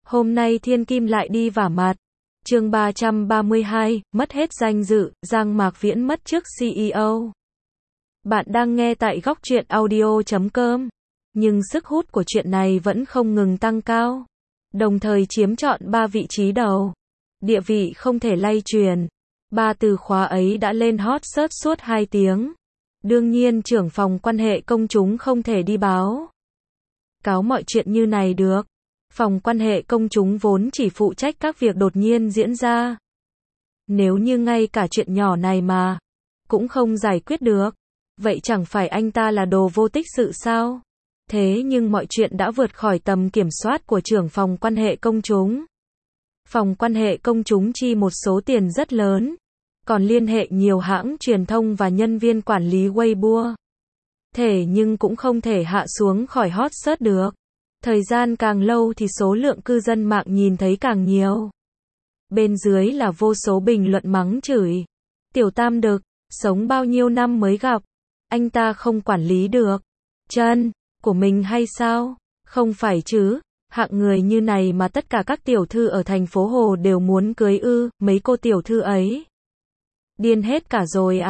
Hôm nay Thiên Kim lại đi vả mặt. Chương 332, mất hết danh dự, Giang Mạc Viễn mất chức CEO. Bạn đang nghe tại góc truyện audio.com. Nhưng sức hút của chuyện này vẫn không ngừng tăng cao. Đồng thời chiếm trọn 3 vị trí đầu. Địa vị không thể lay truyền. 3 từ khóa ấy đã lên hot search suốt 2 tiếng. Đương nhiên trưởng phòng quan hệ công chúng không thể đi báo cáo mọi chuyện như này được. Phòng quan hệ công chúng vốn chỉ phụ trách các việc đột nhiên diễn ra. Nếu như ngay cả chuyện nhỏ này mà cũng không giải quyết được, vậy chẳng phải anh ta là đồ vô tích sự sao? Thế nhưng mọi chuyện đã vượt khỏi tầm kiểm soát của trưởng phòng quan hệ công chúng. Phòng quan hệ công chúng chi một số tiền rất lớn, còn liên hệ nhiều hãng truyền thông và nhân viên quản lý Weibo. Thế nhưng cũng không thể hạ xuống khỏi hot search được. Thời gian càng lâu thì số lượng cư dân mạng nhìn thấy càng nhiều. Bên dưới là vô số bình luận mắng chửi. Tiểu Tam Đực, sống bao nhiêu năm mới gặp, anh ta không quản lý được chân của mình hay sao? Không phải chứ, hạng người như này mà tất cả các tiểu thư ở thành phố Hồ đều muốn cưới ư? Mấy cô tiểu thư ấy điên hết cả rồi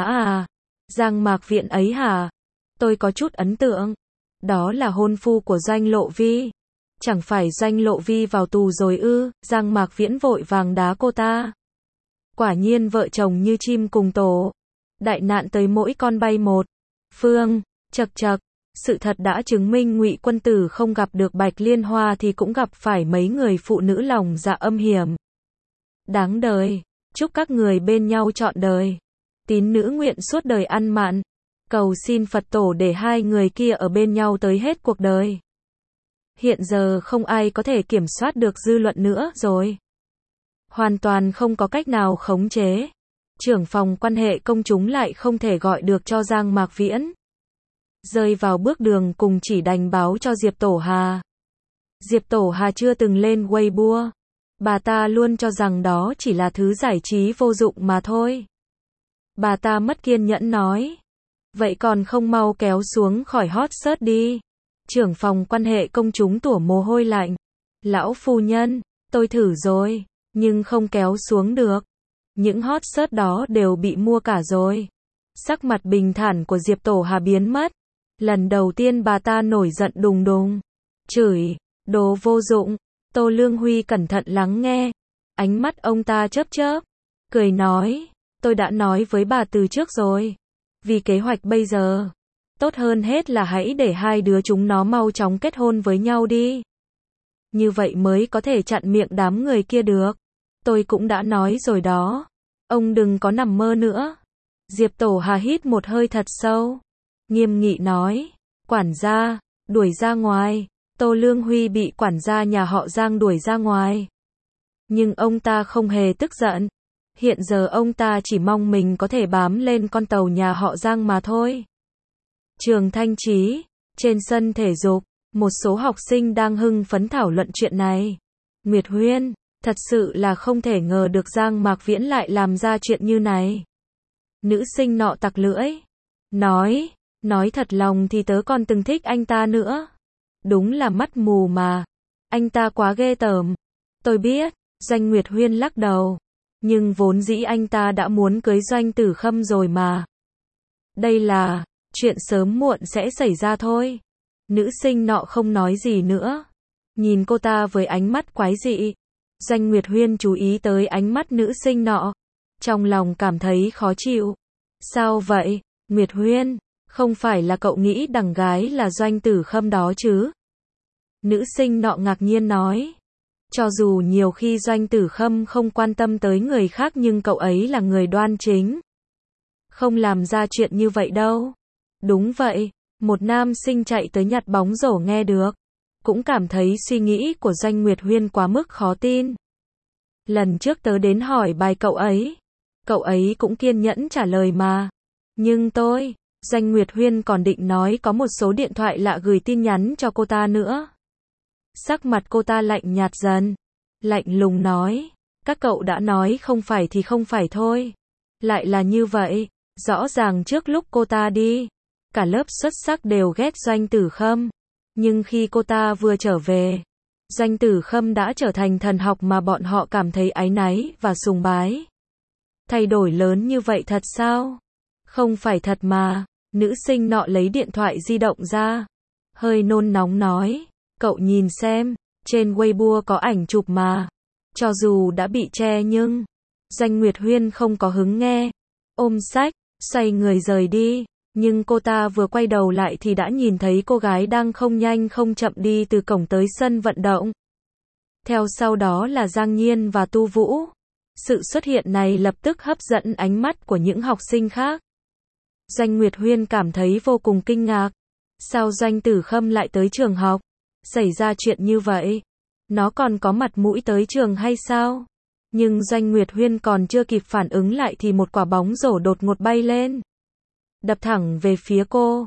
à. Giang Mạc Viễn ấy hả? Tôi có chút ấn tượng. Đó là hôn phu của Doanh Lộ Vi. Chẳng phải Doanh Lộ Vi vào tù rồi ư? Giang Mạc Viễn vội vàng đá cô ta. Quả nhiên vợ chồng như chim cùng tổ. Đại nạn tới mỗi con bay một phương. Chật chật. Sự thật đã chứng minh Ngụy Quân Tử không gặp được Bạch Liên Hoa thì cũng gặp phải mấy người phụ nữ lòng dạ âm hiểm. Đáng đời. Chúc các người bên nhau trọn đời. Tín nữ nguyện suốt đời ăn mặn. Cầu xin Phật tổ để hai người kia ở bên nhau tới hết cuộc đời. Hiện giờ không ai có thể kiểm soát được dư luận nữa rồi. Hoàn toàn không có cách nào khống chế. Trưởng phòng quan hệ công chúng lại không thể gọi được cho Giang Mạc Viễn. Rơi vào bước đường cùng chỉ đành báo cho Diệp Tổ Hà. Diệp Tổ Hà chưa từng lên Weibo. Bà ta luôn cho rằng đó chỉ là thứ giải trí vô dụng mà thôi. Bà ta mất kiên nhẫn nói. Vậy còn không mau kéo xuống khỏi hot search đi. Trưởng phòng quan hệ công chúng tủa mồ hôi lạnh. Lão phu nhân, tôi thử rồi, nhưng không kéo xuống được. Những hot search đó đều bị mua cả rồi. Sắc mặt bình thản của Diệp Tổ Hà biến mất. Lần đầu tiên bà ta nổi giận đùng đùng. Chửi, đồ vô dụng. Tô Lương Huy cẩn thận lắng nghe. Ánh mắt ông ta chớp chớp. Cười nói, tôi đã nói với bà từ trước rồi. Vì kế hoạch bây giờ, tốt hơn hết là hãy để hai đứa chúng nó mau chóng kết hôn với nhau đi. Như vậy mới có thể chặn miệng đám người kia được. Tôi cũng đã nói rồi đó. Ông đừng có nằm mơ nữa. Diệp Tổ Hà hít một hơi thật sâu. Nghiêm nghị nói. Quản gia, đuổi ra ngoài. Tô Lương Huy bị quản gia nhà họ Giang đuổi ra ngoài. Nhưng ông ta không hề tức giận. Hiện giờ ông ta chỉ mong mình có thể bám lên con tàu nhà họ Giang mà thôi. Trường Thanh Trí, trên sân thể dục, một số học sinh đang hưng phấn thảo luận chuyện này. Nguyệt Huyên, thật sự là không thể ngờ được Giang Mạc Viễn lại làm ra chuyện như này. Nữ sinh nọ tặc lưỡi. Nói thật lòng thì tớ còn từng thích anh ta nữa. Đúng là mắt mù mà. Anh ta quá ghê tởm. Tôi biết, Doanh Nguyệt Huyên lắc đầu. Nhưng vốn dĩ anh ta đã muốn cưới Doanh Tử Khâm rồi mà. Đây là chuyện sớm muộn sẽ xảy ra thôi. Nữ sinh nọ không nói gì nữa. Nhìn cô ta với ánh mắt quái dị. Doanh Nguyệt Huyên chú ý tới ánh mắt nữ sinh nọ. Trong lòng cảm thấy khó chịu. Sao vậy, Nguyệt Huyên? Không phải là cậu nghĩ đằng gái là Doanh Tử Khâm đó chứ? Nữ sinh nọ ngạc nhiên nói. Cho dù nhiều khi Doanh Tử Khâm không quan tâm tới người khác nhưng cậu ấy là người đoan chính. Không làm ra chuyện như vậy đâu. Đúng vậy, một nam sinh chạy tới nhặt bóng rổ nghe được. Cũng cảm thấy suy nghĩ của Doanh Nguyệt Huyên quá mức khó tin. Lần trước tớ đến hỏi bài cậu ấy cũng kiên nhẫn trả lời mà. Nhưng Doanh Nguyệt Huyên còn định nói có một số điện thoại lạ gửi tin nhắn cho cô ta nữa. Sắc mặt cô ta lạnh nhạt dần. Lạnh lùng nói. Các cậu đã nói không phải thì không phải thôi. Lại là như vậy. Rõ ràng trước lúc cô ta đi, cả lớp xuất sắc đều ghét Doanh Tử Khâm. Nhưng khi cô ta vừa trở về, Doanh Tử Khâm đã trở thành thần học mà bọn họ cảm thấy áy náy và sùng bái. Thay đổi lớn như vậy thật sao? Không phải thật mà. Nữ sinh nọ lấy điện thoại di động ra, hơi nôn nóng nói, cậu nhìn xem, trên Weibo có ảnh chụp mà. Cho dù đã bị che nhưng Doanh Nguyệt Huyên không có hứng nghe, ôm sách, xoay người rời đi. Nhưng cô ta vừa quay đầu lại thì đã nhìn thấy cô gái đang không nhanh không chậm đi từ cổng tới sân vận động. Theo sau đó là Giang Nhiên và Tu Vũ. Sự xuất hiện này lập tức hấp dẫn ánh mắt của những học sinh khác. Doanh Nguyệt Huyên cảm thấy vô cùng kinh ngạc. Sao Doanh Tử Khâm lại tới trường học? Xảy ra chuyện như vậy? Nó còn có mặt mũi tới trường hay sao? Nhưng Doanh Nguyệt Huyên còn chưa kịp phản ứng lại thì một quả bóng rổ đột ngột bay lên, đập thẳng về phía cô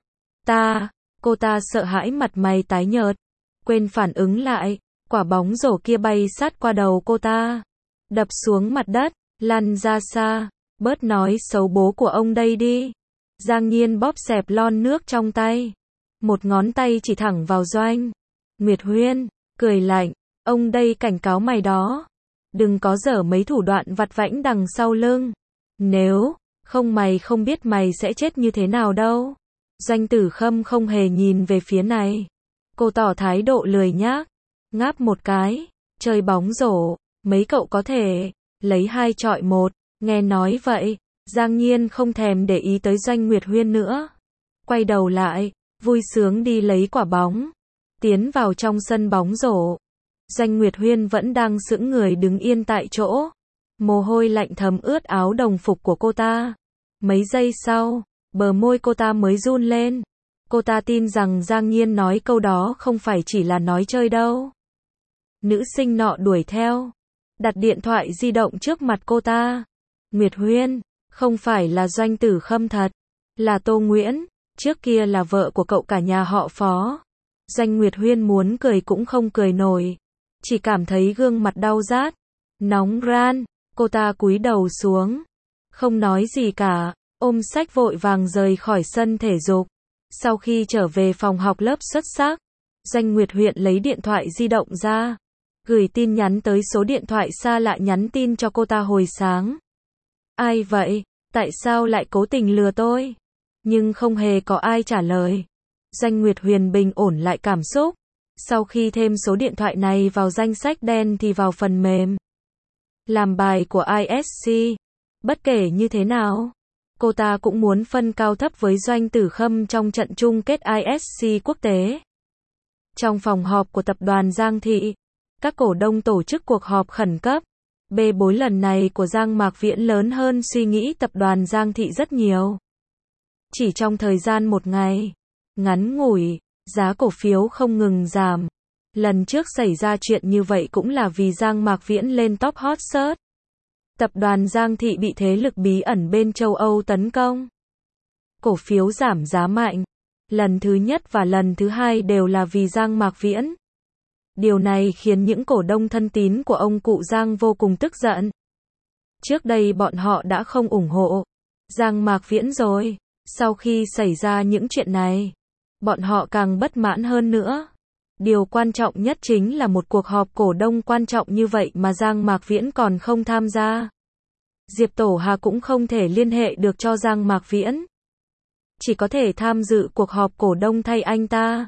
ta sợ hãi mặt mày tái nhợt, quên phản ứng lại, quả bóng rổ kia bay sát qua đầu cô ta, đập xuống mặt đất, lăn ra xa. Bớt nói xấu bố của ông đây đi. Giang Nhiên bóp xẹp lon nước trong tay, một ngón tay chỉ thẳng vào Doanh Nguyệt Huyên, cười lạnh, ông đây cảnh cáo mày đó, đừng có dở mấy thủ đoạn vặt vãnh đằng sau lưng, nếu không mày không biết mày sẽ chết như thế nào đâu. Doanh Tử Khâm không hề nhìn về phía này, cô tỏ thái độ lười nhác, ngáp một cái, chơi bóng rổ, mấy cậu có thể lấy 2 chọi 1, nghe nói vậy, Giang Nhiên không thèm để ý tới Doanh Nguyệt Huyên nữa, quay đầu lại, vui sướng đi lấy quả bóng, tiến vào trong sân bóng rổ. Doanh Nguyệt Huyên vẫn đang sững người đứng yên tại chỗ, mồ hôi lạnh thấm ướt áo đồng phục của cô ta. Mấy giây sau, bờ môi cô ta mới run lên. Cô ta tin rằng Giang Nhiên nói câu đó không phải chỉ là nói chơi đâu. Nữ sinh nọ đuổi theo, đặt điện thoại di động trước mặt cô ta. Nguyệt Huyên, không phải là Doanh Tử Khâm thật, là Tô Nguyễn, trước kia là vợ của cậu cả nhà họ Phó. Doanh Nguyệt Huyên muốn cười cũng không cười nổi, chỉ cảm thấy gương mặt đau rát, nóng ran. Cô ta cúi đầu xuống, không nói gì cả, ôm sách vội vàng rời khỏi sân thể dục. Sau khi trở về phòng học lớp xuất sắc, Doanh Nguyệt Huyên lấy điện thoại di động ra, gửi tin nhắn tới số điện thoại xa lạ, nhắn tin cho cô ta hồi sáng. Ai vậy? Tại sao lại cố tình lừa tôi? Nhưng không hề có ai trả lời. Doanh Nguyệt Huyên bình ổn lại cảm xúc. Sau khi thêm số điện thoại này vào danh sách đen thì vào phần mềm làm bài của ISC. Bất kể như thế nào, cô ta cũng muốn phân cao thấp với Doanh Tử Khâm trong trận chung kết ISC quốc tế. Trong phòng họp của tập đoàn Giang Thị, các cổ đông tổ chức cuộc họp khẩn cấp. Bê bối lần này của Giang Mạc Viễn lớn hơn suy nghĩ tập đoàn Giang Thị rất nhiều. Chỉ trong thời gian một ngày ngắn ngủi, giá cổ phiếu không ngừng giảm. Lần trước xảy ra chuyện như vậy cũng là vì Giang Mạc Viễn lên top hot search. Tập đoàn Giang Thị bị thế lực bí ẩn bên châu Âu tấn công. Cổ phiếu giảm giá mạnh. Lần thứ nhất và lần thứ hai đều là vì Giang Mạc Viễn. Điều này khiến những cổ đông thân tín của ông cụ Giang vô cùng tức giận. Trước đây bọn họ đã không ủng hộ Giang Mạc Viễn rồi. Sau khi xảy ra những chuyện này, bọn họ càng bất mãn hơn nữa. Điều quan trọng nhất chính là một cuộc họp cổ đông quan trọng như vậy mà Giang Mạc Viễn còn không tham gia. Diệp Tổ Hà cũng không thể liên hệ được cho Giang Mạc Viễn, chỉ có thể tham dự cuộc họp cổ đông thay anh ta.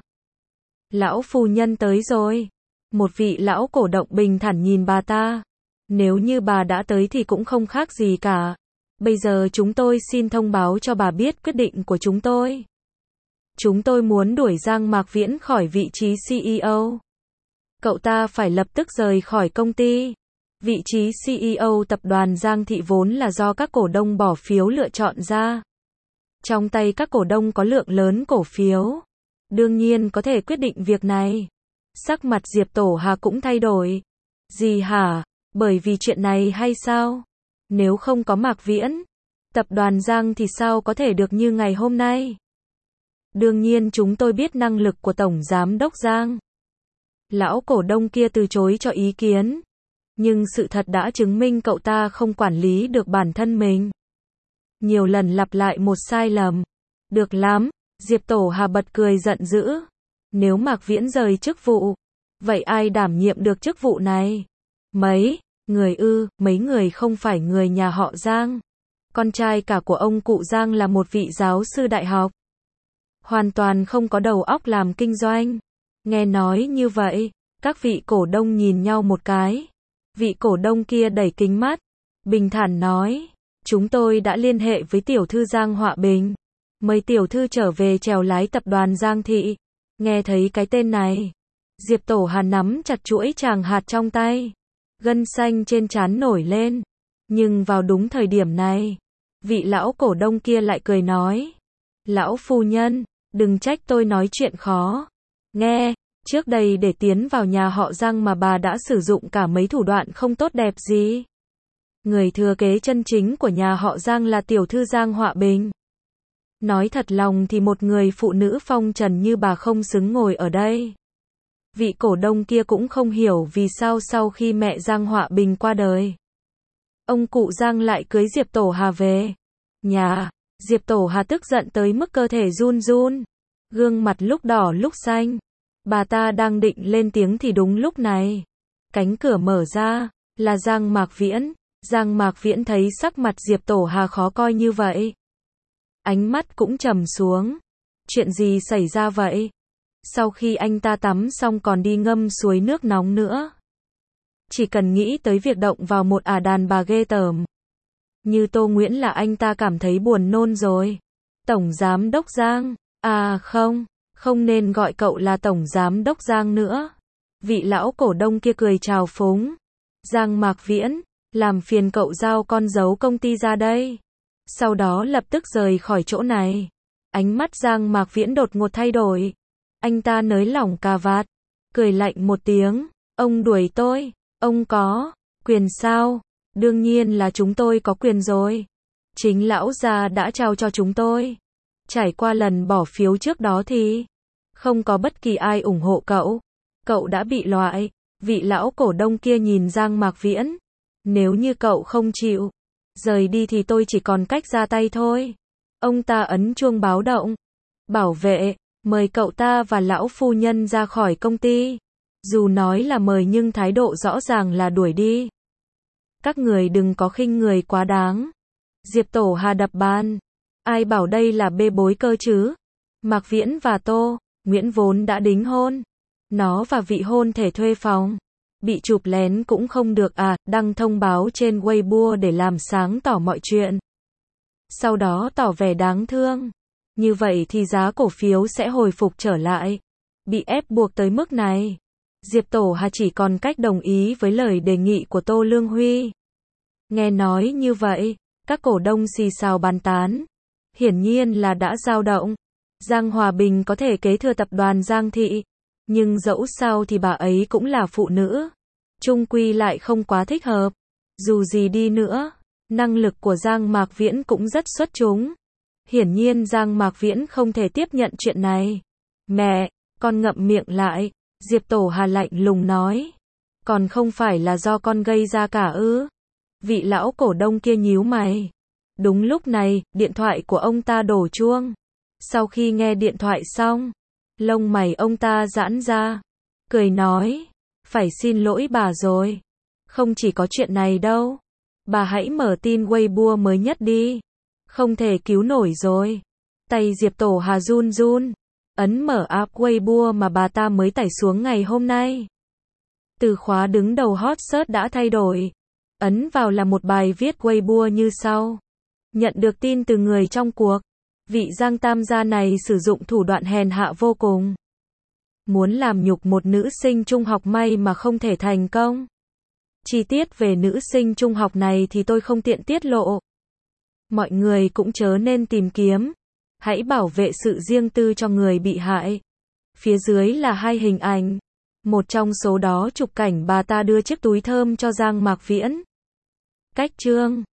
Lão phu nhân tới rồi. Một vị lão cổ động bình thản nhìn bà ta. Nếu như bà đã tới thì cũng không khác gì cả. Bây giờ chúng tôi xin thông báo cho bà biết quyết định của chúng tôi. Chúng tôi muốn đuổi Giang Mạc Viễn khỏi vị trí CEO. Cậu ta phải lập tức rời khỏi công ty. Vị trí CEO tập đoàn Giang Thị vốn là do các cổ đông bỏ phiếu lựa chọn ra. Trong tay các cổ đông có lượng lớn cổ phiếu, đương nhiên có thể quyết định việc này. Sắc mặt Diệp Tổ Hà cũng thay đổi. Gì hả? Bởi vì chuyện này hay sao? Nếu không có Mạc Viễn, tập đoàn Giang thì sao có thể được như ngày hôm nay? Đương nhiên chúng tôi biết năng lực của Tổng Giám đốc Giang. Lão cổ đông kia từ chối cho ý kiến. Nhưng sự thật đã chứng minh cậu ta không quản lý được bản thân mình. Nhiều lần lặp lại một sai lầm. Được lắm, Diệp Tổ Hà bật cười giận dữ. Nếu Mạc Viễn rời chức vụ, Vậy ai đảm nhiệm được chức vụ này? Mấy mấy người không phải người nhà họ Giang. Con trai cả của ông cụ Giang là một vị giáo sư đại học. Hoàn toàn không có đầu óc làm kinh doanh. Nghe nói như vậy, các vị cổ đông nhìn nhau một cái. Vị cổ đông kia đẩy kính mắt, bình thản nói, chúng tôi đã liên hệ với tiểu thư Giang Họa Bình. Mời tiểu thư trở về chèo lái tập đoàn Giang Thị. Nghe thấy cái tên này, Diệp Tổ Hà nắm chặt chuỗi tràng hạt trong tay. Gân xanh trên trán nổi lên. Nhưng vào đúng thời điểm này, vị lão cổ đông kia lại cười nói, lão phu nhân, đừng trách tôi nói chuyện khó. Nghe, trước đây để tiến vào nhà họ Giang mà bà đã sử dụng cả mấy thủ đoạn không tốt đẹp gì. Người thừa kế chân chính của nhà họ Giang là tiểu thư Giang Họa Bình. Nói thật lòng thì một người phụ nữ phong trần như bà không xứng ngồi ở đây. Vị cổ đông kia cũng không hiểu vì sao sau khi mẹ Giang Họa Bình qua đời, ông cụ Giang lại cưới Diệp Tổ Hà về nhà. Diệp Tổ Hà tức giận tới mức cơ thể run run, gương mặt lúc đỏ lúc xanh. Bà ta đang định lên tiếng thì đúng lúc này, cánh cửa mở ra, là Giang Mạc Viễn. Giang Mạc Viễn thấy sắc mặt Diệp Tổ Hà khó coi như vậy, ánh mắt cũng trầm xuống. Chuyện gì xảy ra vậy? Sau khi anh ta tắm xong còn đi ngâm suối nước nóng nữa. Chỉ cần nghĩ tới việc động vào một đàn bà ghê tởm như Tô Nguyễn là anh ta cảm thấy buồn nôn rồi. Tổng Giám đốc Giang, không nên gọi cậu là Tổng Giám đốc Giang nữa. Vị lão cổ đông kia cười trào phúng. Giang Mạc Viễn, làm phiền cậu giao con dấu công ty ra đây. Sau đó lập tức rời khỏi chỗ này. Ánh mắt Giang Mạc Viễn đột ngột thay đổi. Anh ta nới lỏng cà vạt, cười lạnh một tiếng. Ông đuổi tôi, ông có quyền sao? Đương nhiên là chúng tôi có quyền rồi. Chính lão gia đã trao cho chúng tôi. Trải qua lần bỏ phiếu trước đó thì không có bất kỳ ai ủng hộ cậu. Cậu đã bị loại. Vị lão cổ đông kia nhìn Giang Mạc Viễn. Nếu như cậu không chịu rời đi thì tôi chỉ còn cách ra tay thôi. Ông ta ấn chuông báo động. Bảo vệ, mời cậu ta và lão phu nhân ra khỏi công ty. Dù nói là mời nhưng thái độ rõ ràng là đuổi đi. Các người đừng có khinh người quá đáng. Diệp Tổ Hà đập bàn. Ai bảo đây là bê bối cơ chứ? Mạc Viễn và Tô Nguyễn vốn đã đính hôn. Nó và vị hôn thể thuê phòng. Bị chụp lén cũng không được đăng thông báo trên Weibo để làm sáng tỏ mọi chuyện. Sau đó tỏ vẻ đáng thương. Như vậy thì giá cổ phiếu sẽ hồi phục trở lại. Bị ép buộc tới mức này, Diệp Tổ Hà chỉ còn cách đồng ý với lời đề nghị của Tô Lương Huy. Nghe nói như vậy, các cổ đông xì xào bàn tán. Hiển nhiên là đã dao động. Giang Hòa Bình có thể kế thừa tập đoàn Giang Thị, nhưng dẫu sao thì bà ấy cũng là phụ nữ. Chung quy lại không quá thích hợp. Dù gì đi nữa, năng lực của Giang Mạc Viễn cũng rất xuất chúng. Hiển nhiên Giang Mạc Viễn không thể tiếp nhận chuyện này. Mẹ, con ngậm miệng lại. Diệp Tổ Hà lạnh lùng nói. Còn không phải là do con gây ra cả ư? Vị lão cổ đông kia nhíu mày. Đúng lúc này, điện thoại của ông ta đổ chuông. Sau khi nghe điện thoại xong, lông mày ông ta giãn ra, cười nói, phải xin lỗi bà rồi. Không chỉ có chuyện này đâu. Bà hãy mở tin Weibo mới nhất đi. Không thể cứu nổi rồi. Tay Diệp Tổ Hà run run, ấn mở app Weibo mà bà ta mới tải xuống ngày hôm nay. Từ khóa đứng đầu hot search đã thay đổi. Ấn vào là một bài viết Weibo như sau. Nhận được tin từ người trong cuộc. Vị Giang Tam gia này sử dụng thủ đoạn hèn hạ vô cùng. Muốn làm nhục một nữ sinh trung học may mà không thể thành công. Chi tiết về nữ sinh trung học này thì tôi không tiện tiết lộ. Mọi người cũng chớ nên tìm kiếm. Hãy bảo vệ sự riêng tư cho người bị hại. Phía dưới là 2 hình ảnh. Một trong số đó chụp cảnh bà ta đưa chiếc túi thơm cho Giang Mạc Viễn. Cách chương